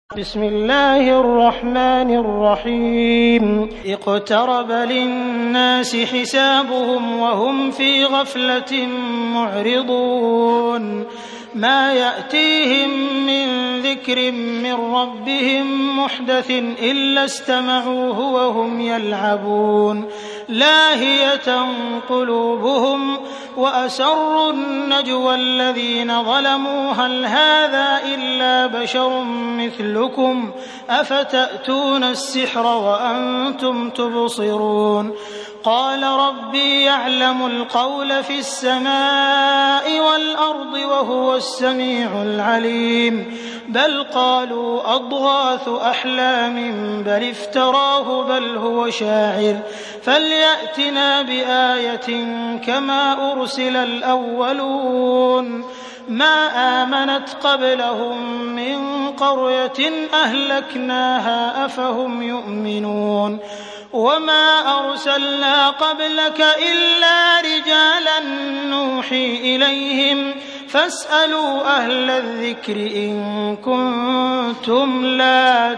بسم الله الرحمن الرحيم اقترب للناس حسابهم وهم في غفلة معرضون ما يأتيهم من ذكر من ربهم محدث إلا استمعوه وهم يلعبون لاهية قلوبهم وأسروا النجوى الذين ظلموا هل هذا إلا بشر مثلكم أفتأتون السحر وأنتم تبصرون قال ربي يعلم القول في السماء والأرض وهو السميع العليم بل قالوا أضغاث أحلام بل افتراه بل هو شاعر فليأتنا بآية كما أرسل الأولون ما آمنت قبلهم من قرية أهلكناها أفهم يؤمنون وما أرسلنا قبلك إلا رجالا نوحي إليهم فاسألوا أهل الذكر إن كنتم لا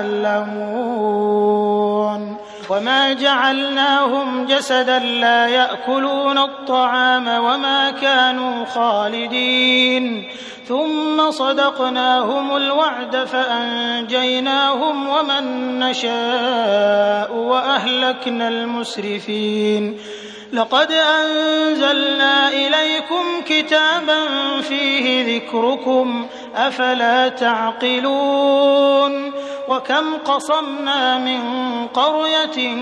تعلمون وما جعلناهم جسدا لا يأكلون الطعام وما كانوا خالدين ثم صدقناهم الوعد فأنجيناهم ومن نشاء وأهلكنا المسرفين لقد أنزلنا إليكم كتابا فيه ذكركم أفلا تعقلون وكم قصمنا من قرية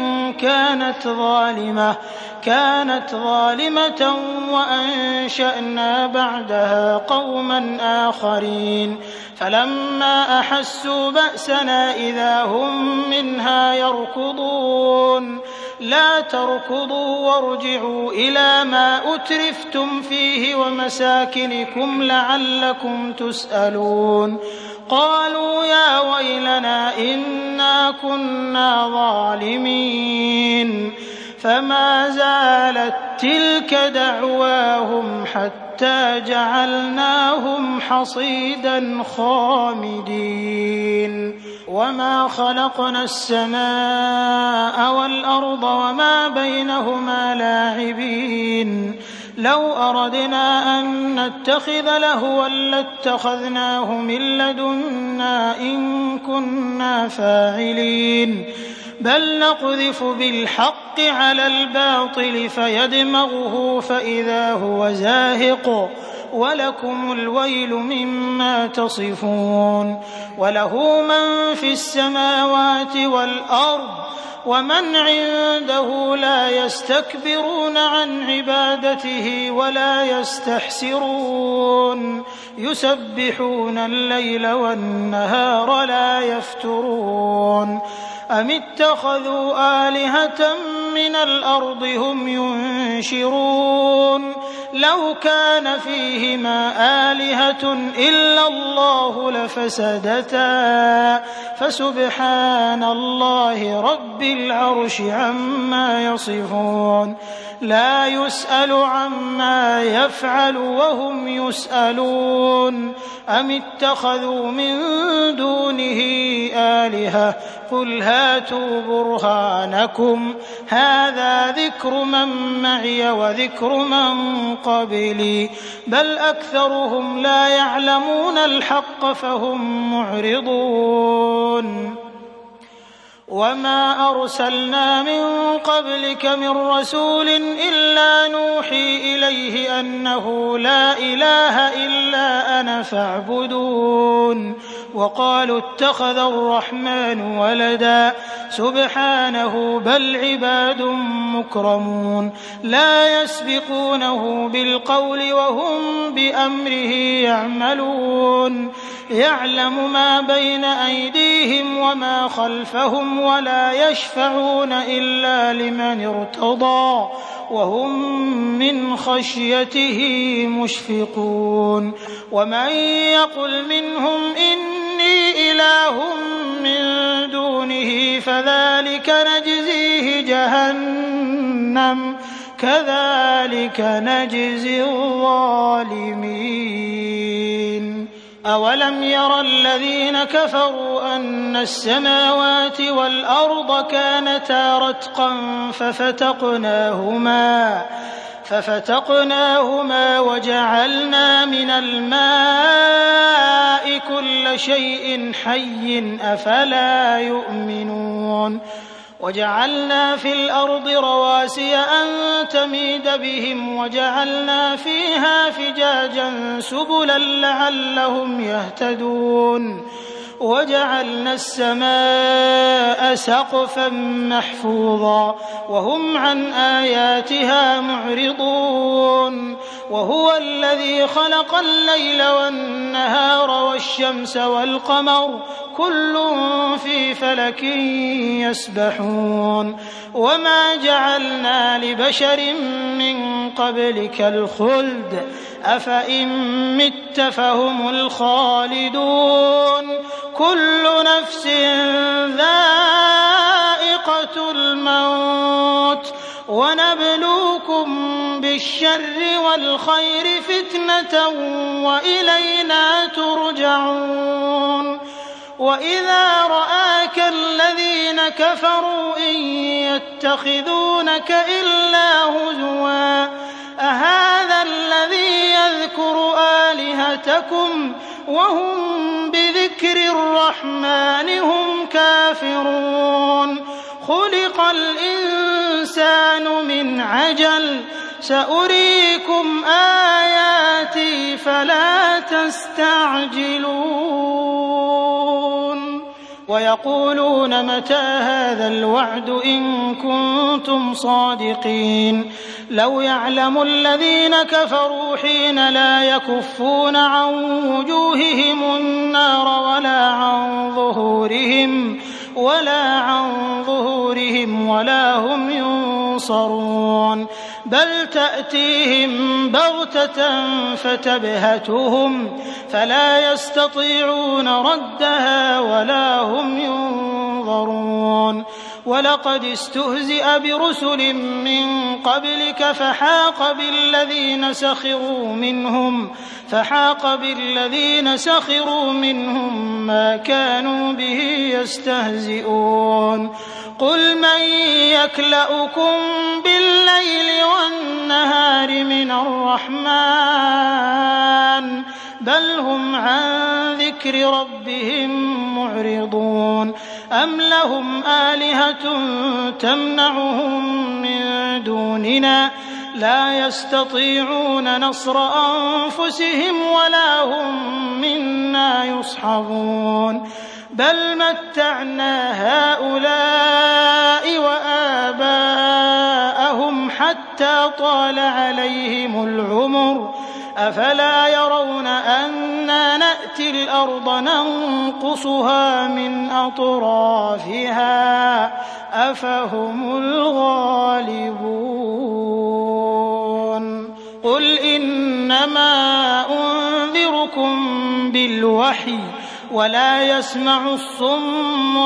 كانت ظالمة وأنشأنا بعدها قوما آخرين فلما أحسوا بأسنا إذا هم منها يركضون لا تركضوا وارجعوا إلى ما أترفتم فيه ومساكنكم لعلكم تسألون قالوا يا ويلنا إنا كنا ظالمين فما زالت تلك دعواهم حتى جعلناهم حصيدا خامدين وما خلقنا السماء والأرض وما بينهما لاعبين لو أردنا أن نتخذ لهوا لاتخذناه من لدنا إن كنا فاعلين بل نقذف بالحق على الباطل فيدمغه فإذا هو زاهق ولكم الويل مما تصفون وله من في السماوات والأرض ومن عنده لا يستكبرون عن عبادته ولا يستحسرون يسبحون الليل والنهار لا يفترون أم اتخذوا آلهة من الأرض هم ينشرون لو كان فيهما آلهة إلا الله لفسدتا فسبحان الله رب العرش عما يصفون لا يسأل عما يفعل وهم يسألون أم اتخذوا من دونه آلهة قل هاتوا برهانكم هذا ذكر من معي وذكر من قبلي بل أكثرهم لا يعلمون الحق فهم معرضون وما أرسلنا من قبلك من رسول إلا نوحي إليه أنه لا إله إلا أنا فاعبدون وقالوا اتخذ الرحمن ولدا سبحانه بل عباد مكرمون لا يسبقونه بالقول وهم بأمره يعملون يعلم ما بين أيديهم وما خلفهم ولا يشفعون إلا لمن ارتضى وهم من خشيته مشفقون ومن يقل منهم إني إله من دونه فذلك نجزيه جهنم كذلك نجزي الظالمين أولم ير الذين كفروا أن السماوات والأرض كانتا رتقا ففتقناهما وجعلنا من الماء كل شيء حي أفلا يؤمنون وجعلنا في الأرض رواسي أن تميد بهم وجعلنا فيها فجاجا سبلا لعلهم يهتدون وجعلنا السماء سقفا محفوظا وهم عن آياتها معرضون وهو الذي خلق الليل والنهار والشمس والقمر كل في فلك يسبحون وما جعلنا لبشر من قبلك الخلد أفإن مت فهم الخالدون كل نفس ذائقة الموت ونبلوكم بالشر والخير فتنة وإلينا ترجعون وإذا رآك الذين كفروا إن يتخذونك إلا هزوا أهذا الذي يذكر آلهتكم وهم بذكر الرحمن هم كافرون خلق الإنسان من عجل سأريكم آياتي فلا تستعجلون ويقولون متى هذا الوعد إن كنتم صادقين لو يعلم الذين كفروا حين لا يكفون عن وجوههم النار ولا عن ظهورهم ولا هم ينصرون بل تأتيهم بغتة فتبهتهم فلا يستطيعون ردها ولا هم ينظرون ولقد استهزئ برسل من قبلك فحاق بالذين سخروا منهم ما كانوا به يستهزئون قل من يكلؤكم بالليل والنهار من الرحمن بل هم عن ذكر ربهم معرضون أم لهم آلهة تمنعهم من دوننا لا يستطيعون نصر أنفسهم ولا هم منا يصحبون بل متعنا هؤلاء وآباءهم حتى طال عليهم العمر أفلا يرون أنا نأتي الأرض ننقصها من أطرافها أفهم الغالبون قل إنما أنذركم بالوحي ولا يسمع الصم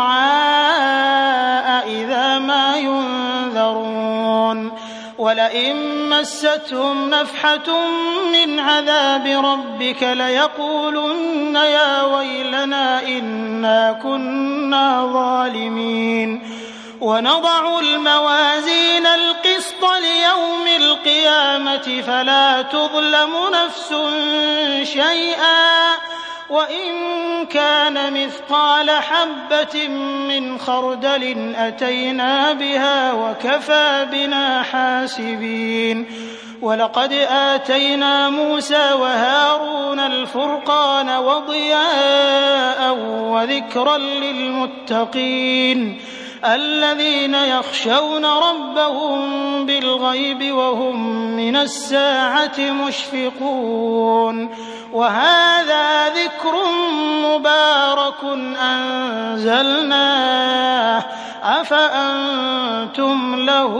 الدعاء إذا ما ينذرون ولئن مستهم نفحة من عذاب ربك ليقولن يا ويلنا إنا كنا ظالمين ونضع الموازين القسط ليوم القيامة فلا تظلم نفس شيئا وإن كان مثقال حبة من خردل أتينا بها وكفى بنا حاسبين ولقد آتينا موسى وهارون الفرقان وضياء وذكرا للمتقين الذين يخشون ربهم بالغيب وهم من الساعة مشفقون وهذا ذكر مبارك أنزلناه أفأنتم له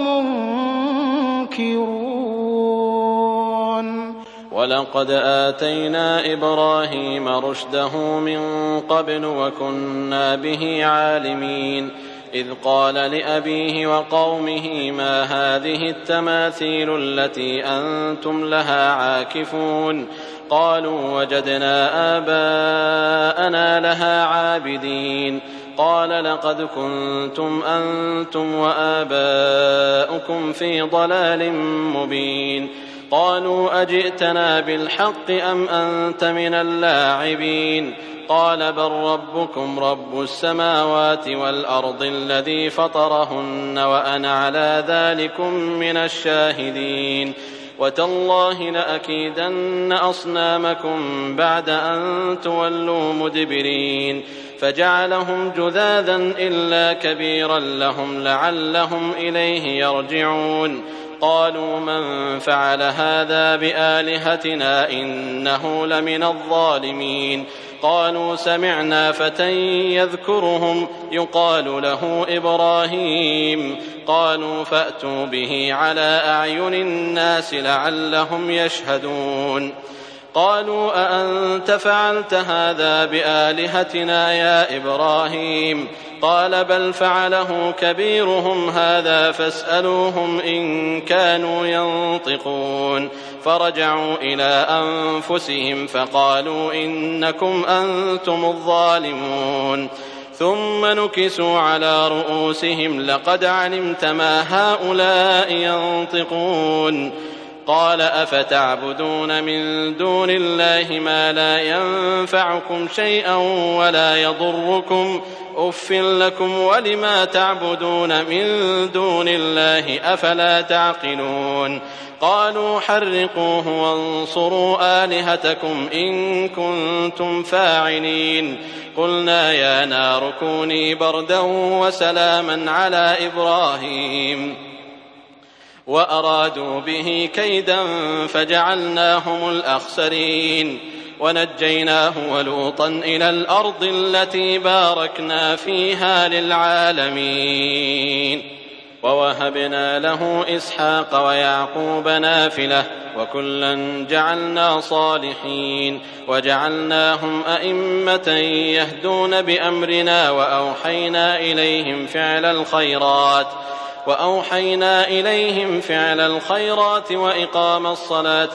منكرون ولقد آتينا إبراهيم رشده من قبل وكنا به عالمين إذ قال لأبيه وقومه ما هذه التماثيل التي أنتم لها عاكفون قالوا وجدنا آباءنا لها عابدين قال لقد كنتم أنتم وآباؤكم في ضلال مبين قالوا أجئتنا بالحق أم أنت من اللاعبين قال بل ربكم رب السماوات والأرض الذي فطرهن وأنا على ذلكم من الشاهدين وتالله لأكيدن أصنامكم بعد أن تولوا مدبرين فجعلهم جذاذا إلا كبيرا لهم لعلهم إليه يرجعون قالوا من فعل هذا بآلهتنا إنه لمن الظالمين قالوا سمعنا فتى يذكرهم يقال له إبراهيم قالوا فأتوا به على أعين الناس لعلهم يشهدون قالوا أأنت فعلت هذا بآلهتنا يا إبراهيم قال بل فعله كبيرهم هذا فاسألوهم إن كانوا ينطقون فرجعوا إلى أنفسهم فقالوا إنكم أنتم الظالمون ثم نكسوا على رؤوسهم لقد علمت ما هؤلاء ينطقون قال أفتعبدون من دون الله ما لا ينفعكم شيئا ولا يضركم أف لكم ولما تعبدون من دون الله أفلا تعقلون قالوا حرقوه وانصروا آلهتكم إن كنتم فاعلين قلنا يا نار كوني بردا وسلاما على إبراهيم وأرادوا به كيدا فجعلناهم الأخسرين ونجيناه ولوطا إلى الأرض التي باركنا فيها للعالمين ووهبنا له إسحاق ويعقوب نافلة وكلا جعلنا صالحين وجعلناهم أئمة يهدون بأمرنا وأوحينا إليهم فعل الخيرات وإقام الصلاة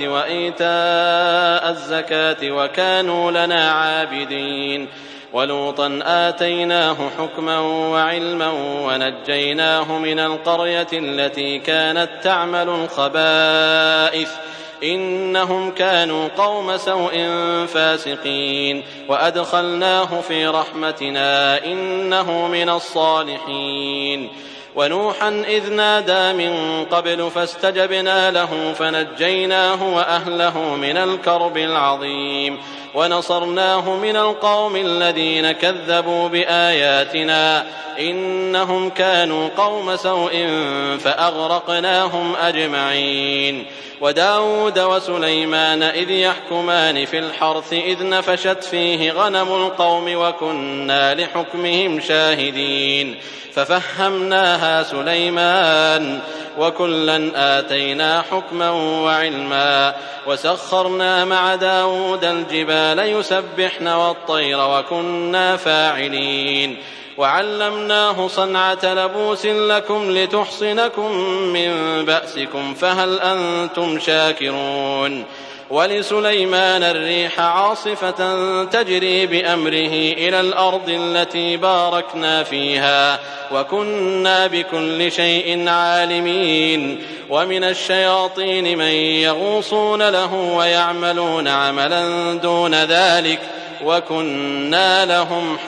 وإيتاء الزكاة وكانوا لنا عابدين ولوطا آتيناه حكما وعلما ونجيناه من القرية التي كانت تعمل الخبائث إنهم كانوا قوم سوء فاسقين وأدخلناه في رحمتنا إنه من الصالحين ونوحا إذ نادى من قبل فاستجبنا له فنجيناه وأهله من الكرب العظيم ونصرناه من القوم الذين كذبوا بآياتنا إنهم كانوا قوم سوء فأغرقناهم أجمعين وداود وسليمان إذ يحكمان في الحرث إذ نفشت فيه غنم القوم وكنا لحكمهم شاهدين ففهمناها سليمان وكلا آتينا حكما وعلما وسخرنا مع داود الجبال يسبحن والطير وكنا فاعلين وعلمناه صنعة لبوس لكم لتحصنكم من بأسكم فهل أنتم شاكرون ولسليمان الريح عاصفة تجري بأمره إلى الأرض التي باركنا فيها وكنا بكل شيء عالمين ومن الشياطين من يغوصون له ويعملون عملا دون ذلك وكنا لهم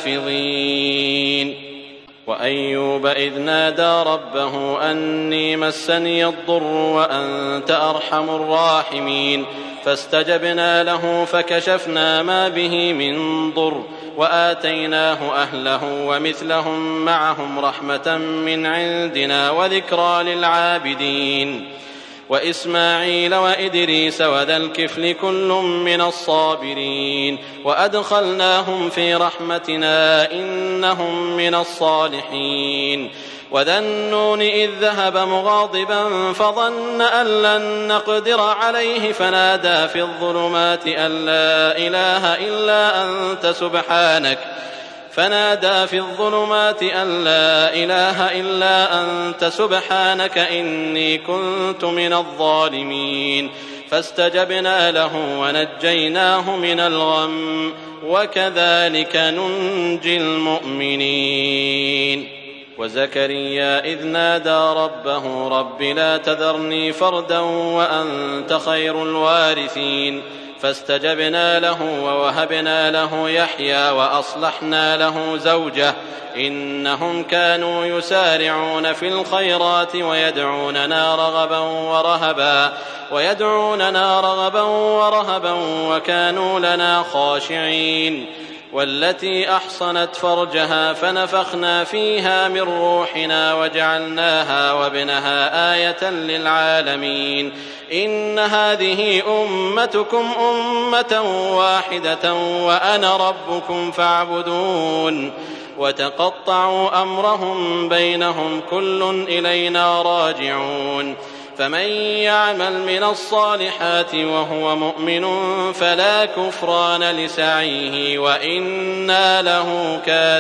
حافظين وأيوب إذ نادى ربه أني مسني الضر وأنت أرحم الراحمين فاستجبنا له فكشفنا ما به من ضر وآتيناه أهله ومثلهم معهم رحمة من عندنا وذكرى للعابدين وإسماعيل وإدريس وذا الكفل كل من الصابرين وأدخلناهم في رحمتنا إنهم من الصالحين وذا النون إذ ذهب مغاضبا فظن أن لن نقدر عليه فنادى في الظلمات أن لا إله إلا أنت فنادى في الظلمات أن لا إله إلا أنت سبحانك إني كنت من الظالمين فاستجبنا له ونجيناه من الغم وكذلك ننجي المؤمنين. وزكريا إذ نادى ربه رب لا تذرني فردا وأنت خير الوارثين فاستجبنا له ووهبنا له يحيى وأصلحنا له زوجه إنهم كانوا يسارعون في الخيرات ويدعوننا رغبا ورهبا وكانوا لنا خاشعين. والتي أحصنت فرجها فنفخنا فيها من روحنا وجعلناها وابنها آية للعالمين إن هذه أمتكم أمة واحدة وأنا ربكم فاعبدون. وتقطعوا أمرهم بينهم كل إلينا راجعون. فمن يعمل من الصالحات وهو مؤمن فلا كفران لسعيه وإنا له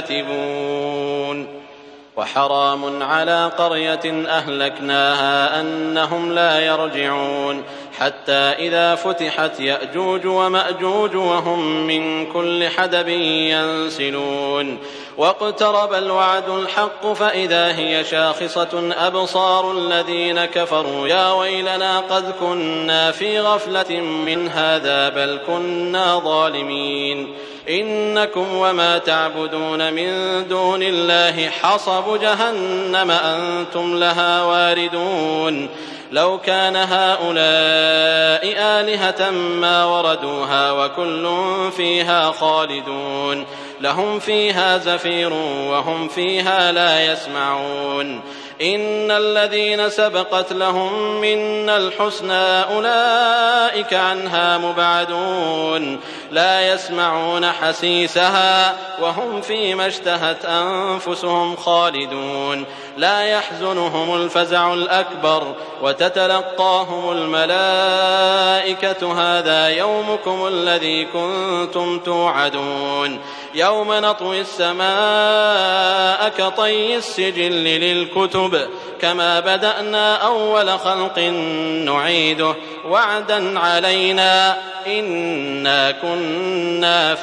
كاتبون. وحرام على قرية أهلكناها أنهم لا يرجعون حتى إذا فتحت يأجوج ومأجوج وهم من كل حدب ينسلون. واقترب الوعد الحق فإذا هي شاخصة أبصار الذين كفروا يا ويلنا قد كنا في غفلة من هذا بل كنا ظالمين. إنكم وما تعبدون من دون الله حصب جهنم أنتم لها واردون. لو كان هؤلاء آلهة ما وردوها وكل فيها خالدون لهم فيها زفير وهم فيها لا يسمعون. إن الذين سبقت لهم منا الحسنى أولئك عنها مبعدون لا يسمعون حسيسها وهم فيما اشتهت أنفسهم خالدون. لا يحزنهم الفزع الأكبر وتتلقاهم الملائكة هذا يومكم الذي كنتم توعدون. يوم نطوي السماء كطي السجل للكتب كما بدأنا أول خلق نعيده وعدا علينا إنا كنا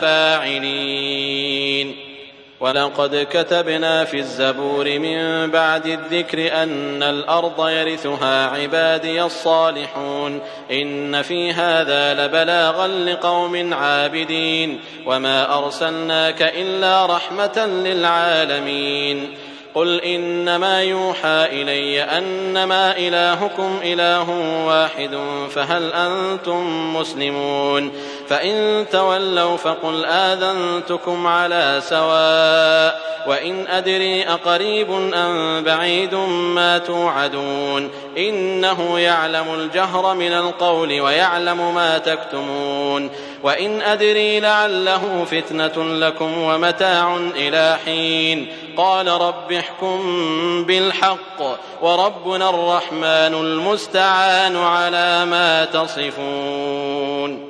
فاعلين. ولقد كتبنا في الزبور من بعد الذكر أن الأرض يرثها عبادي الصالحون إن في هذا لبلاغا لقوم عابدين وما أرسلناك إلا رحمة للعالمين. قل إنما يوحى إلي أنما إلهكم إله واحد فهل أنتم مسلمون؟ فإن تولوا فقل آذنتكم على سواء وإن أدري أقريب أم بعيد ما توعدون إنه يعلم الجهر من القول ويعلم ما تكتمون. وإن أدري لعله فتنة لكم ومتاع إلى حين. قال رب احكم بالحق وربنا الرحمن المستعان على ما تصفون.